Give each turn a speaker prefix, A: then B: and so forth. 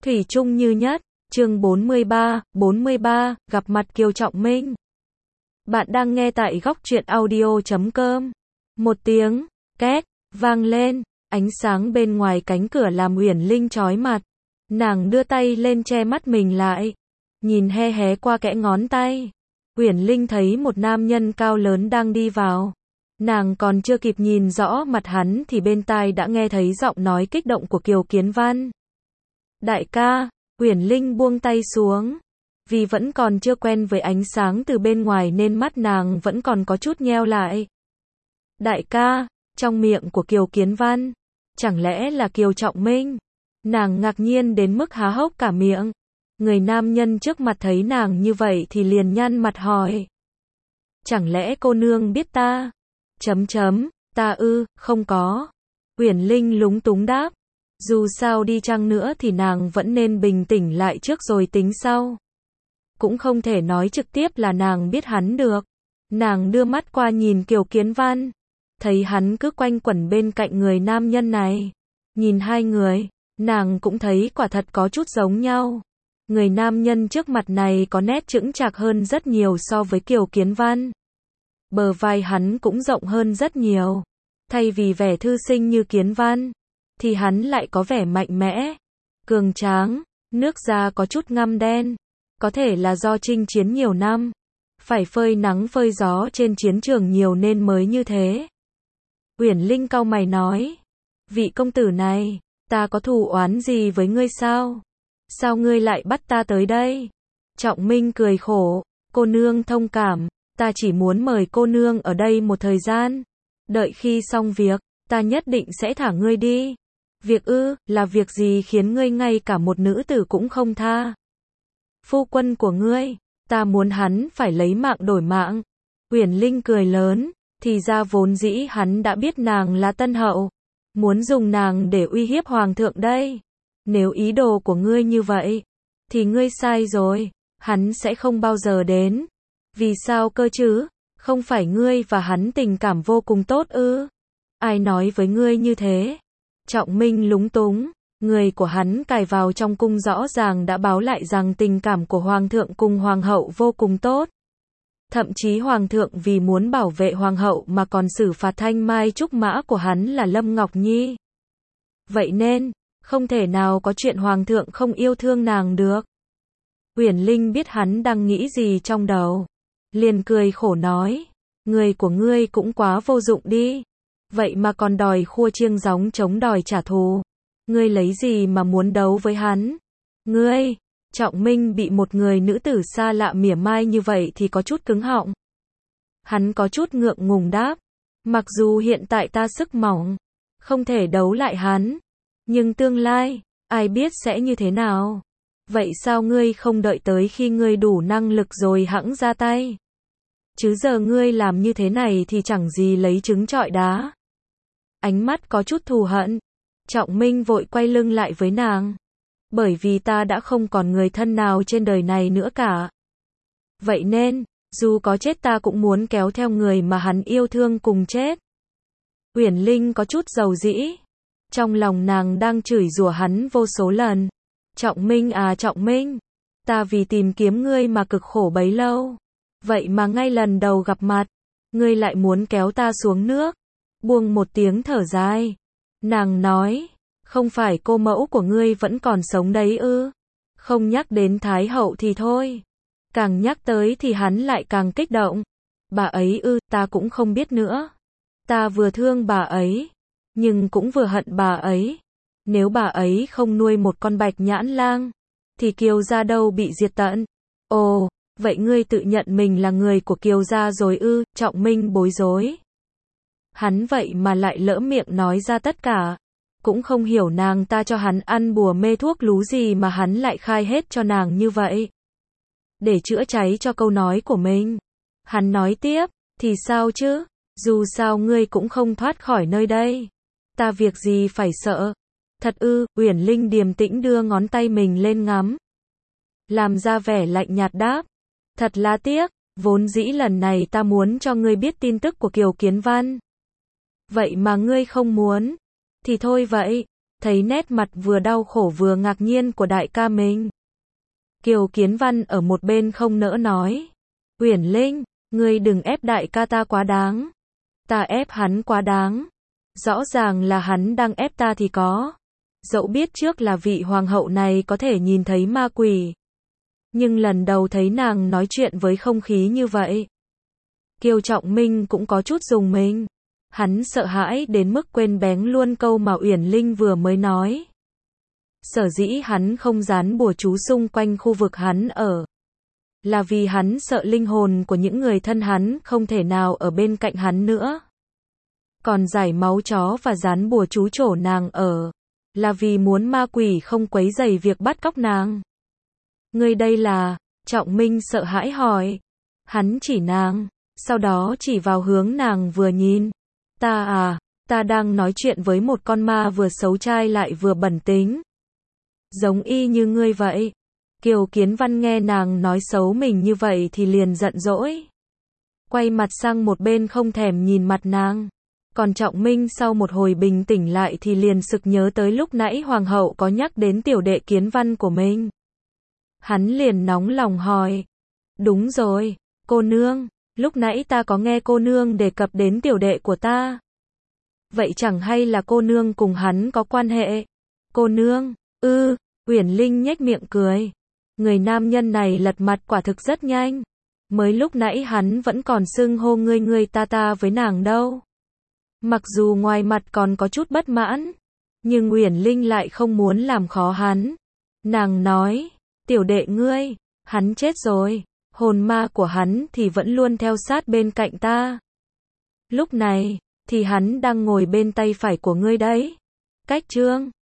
A: Thủy chung như nhất, chương 43, gặp mặt Kiều Trọng Minh. Bạn đang nghe tại góc truyện audio.com. Một tiếng, két, vang lên, ánh sáng bên ngoài cánh cửa làm Uyển Linh chói mặt. Nàng đưa tay lên che mắt mình lại, nhìn hé hé qua kẽ ngón tay. Uyển Linh thấy một nam nhân cao lớn đang đi vào. Nàng còn chưa kịp nhìn rõ mặt hắn thì bên tai đã nghe thấy giọng nói kích động của Kiều Kiến Văn. Đại ca, Uyển Linh buông tay xuống. Vì vẫn còn chưa quen với ánh sáng từ bên ngoài nên mắt nàng vẫn còn có chút nheo lại. Đại ca, trong miệng của Kiều Kiến Văn, chẳng lẽ là Kiều Trọng Minh? Nàng ngạc nhiên đến mức há hốc cả miệng. Người nam nhân trước mặt thấy nàng như vậy thì liền nhăn mặt hỏi. Chẳng lẽ cô nương biết ta? Ta không có. Uyển Linh lúng túng đáp. Dù sao đi chăng nữa thì nàng vẫn nên bình tĩnh lại trước rồi tính sau. Cũng không thể nói trực tiếp là nàng biết hắn được. Nàng đưa mắt qua nhìn Kiều Kiến Văn. Thấy hắn cứ quanh quẩn bên cạnh người nam nhân này. Nhìn hai người, nàng cũng thấy quả thật có chút giống nhau. Người nam nhân trước mặt này có nét chững chạc hơn rất nhiều so với Kiều Kiến Văn. Bờ vai hắn cũng rộng hơn rất nhiều. Thay vì vẻ thư sinh như Kiến Văn, thì hắn lại có vẻ mạnh mẽ, cường tráng, nước da có chút ngăm đen. Có thể là do chinh chiến nhiều năm, phải phơi nắng phơi gió trên chiến trường nhiều nên mới như thế. Uyển Linh cau mày nói, vị công tử này, ta có thù oán gì với ngươi sao? Sao ngươi lại bắt ta tới đây? Trọng Minh cười khổ, cô nương thông cảm, ta chỉ muốn mời cô nương ở đây một thời gian. Đợi khi xong việc, ta nhất định sẽ thả ngươi đi. Việc là việc gì khiến ngươi ngay cả một nữ tử cũng không tha? Phu quân của ngươi, ta muốn hắn phải lấy mạng đổi mạng. Uyển Linh cười lớn, thì ra vốn dĩ hắn đã biết nàng là tân hậu, muốn dùng nàng để uy hiếp hoàng thượng đây. Nếu ý đồ của ngươi như vậy, thì ngươi sai rồi, hắn sẽ không bao giờ đến. Vì sao cơ chứ? Không phải ngươi và hắn tình cảm vô cùng tốt ư? Ai nói với ngươi như thế? Trọng Minh lúng túng, người của hắn cài vào trong cung rõ ràng đã báo lại rằng tình cảm của hoàng thượng cùng hoàng hậu vô cùng tốt. Thậm chí hoàng thượng vì muốn bảo vệ hoàng hậu mà còn xử phạt thanh mai trúc mã của hắn là Lâm Ngọc Nhi. Vậy nên, không thể nào có chuyện hoàng thượng không yêu thương nàng được. Uyển Linh biết hắn đang nghĩ gì trong đầu, liền cười khổ nói, người của ngươi cũng quá vô dụng đi. Vậy mà còn đòi khua chiêng gióng chống đòi trả thù. Ngươi lấy gì mà muốn đấu với hắn? Ngươi, Trọng Minh bị một người nữ tử xa lạ mỉa mai như vậy thì có chút cứng họng. Hắn có chút ngượng ngùng đáp. Mặc dù hiện tại ta sức mỏng, không thể đấu lại hắn. Nhưng tương lai, ai biết sẽ như thế nào? Vậy sao ngươi không đợi tới khi ngươi đủ năng lực rồi hẵng ra tay? Chứ giờ ngươi làm như thế này thì chẳng gì lấy trứng trọi đá. Ánh mắt có chút thù hận. Trọng Minh vội quay lưng lại với nàng. Bởi vì ta đã không còn người thân nào trên đời này nữa cả. Vậy nên, dù có chết ta cũng muốn kéo theo người mà hắn yêu thương cùng chết. Uyển Linh có chút dầu dĩ. Trong lòng nàng đang chửi rủa hắn vô số lần. Trọng Minh à Trọng Minh, ta vì tìm kiếm ngươi mà cực khổ bấy lâu. Vậy mà ngay lần đầu gặp mặt, ngươi lại muốn kéo ta xuống nước. Buông một tiếng thở dài. Nàng nói, không phải cô mẫu của ngươi vẫn còn sống đấy ư? Không nhắc đến Thái hậu thì thôi. Càng nhắc tới thì hắn lại càng kích động. Bà ấy ta cũng không biết nữa. Ta vừa thương bà ấy, nhưng cũng vừa hận bà ấy. Nếu bà ấy không nuôi một con bạch nhãn lang, thì Kiều gia đâu bị diệt tận. Ồ, vậy ngươi tự nhận mình là người của Kiều gia rồi ư? Trọng Minh bối rối. Hắn vậy mà lại lỡ miệng nói ra tất cả. Cũng không hiểu nàng ta cho hắn ăn bùa mê thuốc lú gì mà hắn lại khai hết cho nàng như vậy. Để chữa cháy cho câu nói của mình. Hắn nói tiếp, thì sao chứ? Dù sao ngươi cũng không thoát khỏi nơi đây. Ta việc gì phải sợ? Thật Uyển Linh điềm tĩnh đưa ngón tay mình lên ngắm. Làm ra vẻ lạnh nhạt đáp. Thật là tiếc, vốn dĩ lần này ta muốn cho ngươi biết tin tức của Kiều Kiến Văn. Vậy mà ngươi không muốn. Thì thôi vậy, thấy nét mặt vừa đau khổ vừa ngạc nhiên của đại ca mình. Kiều Kiến Văn ở một bên không nỡ nói. Uyển Linh, ngươi đừng ép đại ca ta quá đáng. Ta ép hắn quá đáng. Rõ ràng là hắn đang ép ta thì có. Dẫu biết trước là vị hoàng hậu này có thể nhìn thấy ma quỷ. Nhưng lần đầu thấy nàng nói chuyện với không khí như vậy. Kiều Trọng Minh cũng có chút rùng mình. Hắn sợ hãi đến mức quên bén luôn câu mà Uyển Linh vừa mới nói. Sở dĩ hắn không dán bùa chú xung quanh khu vực hắn ở. Là vì hắn sợ linh hồn của những người thân hắn không thể nào ở bên cạnh hắn nữa. Còn giải máu chó và dán bùa chú chỗ nàng ở. Là vì muốn ma quỷ không quấy rầy việc bắt cóc nàng. Ngươi đây là, Trọng Minh sợ hãi hỏi. Hắn chỉ nàng, sau đó chỉ vào hướng nàng vừa nhìn. Ta đang nói chuyện với một con ma vừa xấu trai lại vừa bẩn tính. Giống y như ngươi vậy. Kiều Kiến Văn nghe nàng nói xấu mình như vậy thì liền giận dỗi. Quay mặt sang một bên không thèm nhìn mặt nàng. Còn Trọng Minh sau một hồi bình tĩnh lại thì liền sực nhớ tới lúc nãy hoàng hậu có nhắc đến tiểu đệ Kiến Văn của mình. Hắn liền nóng lòng hỏi. Đúng rồi, cô nương, lúc nãy ta có nghe cô nương đề cập đến tiểu đệ của ta. Vậy chẳng hay là cô nương cùng hắn có quan hệ? Cô nương, Uyển Linh nhếch miệng cười. Người nam nhân này lật mặt quả thực rất nhanh. Mới lúc nãy hắn vẫn còn xưng hô ngươi ta với nàng đâu. Mặc dù ngoài mặt còn có chút bất mãn, nhưng Uyển Linh lại không muốn làm khó hắn. Nàng nói, tiểu đệ ngươi, hắn chết rồi, hồn ma của hắn thì vẫn luôn theo sát bên cạnh ta. Lúc này, thì hắn đang ngồi bên tay phải của ngươi đấy. Cách chương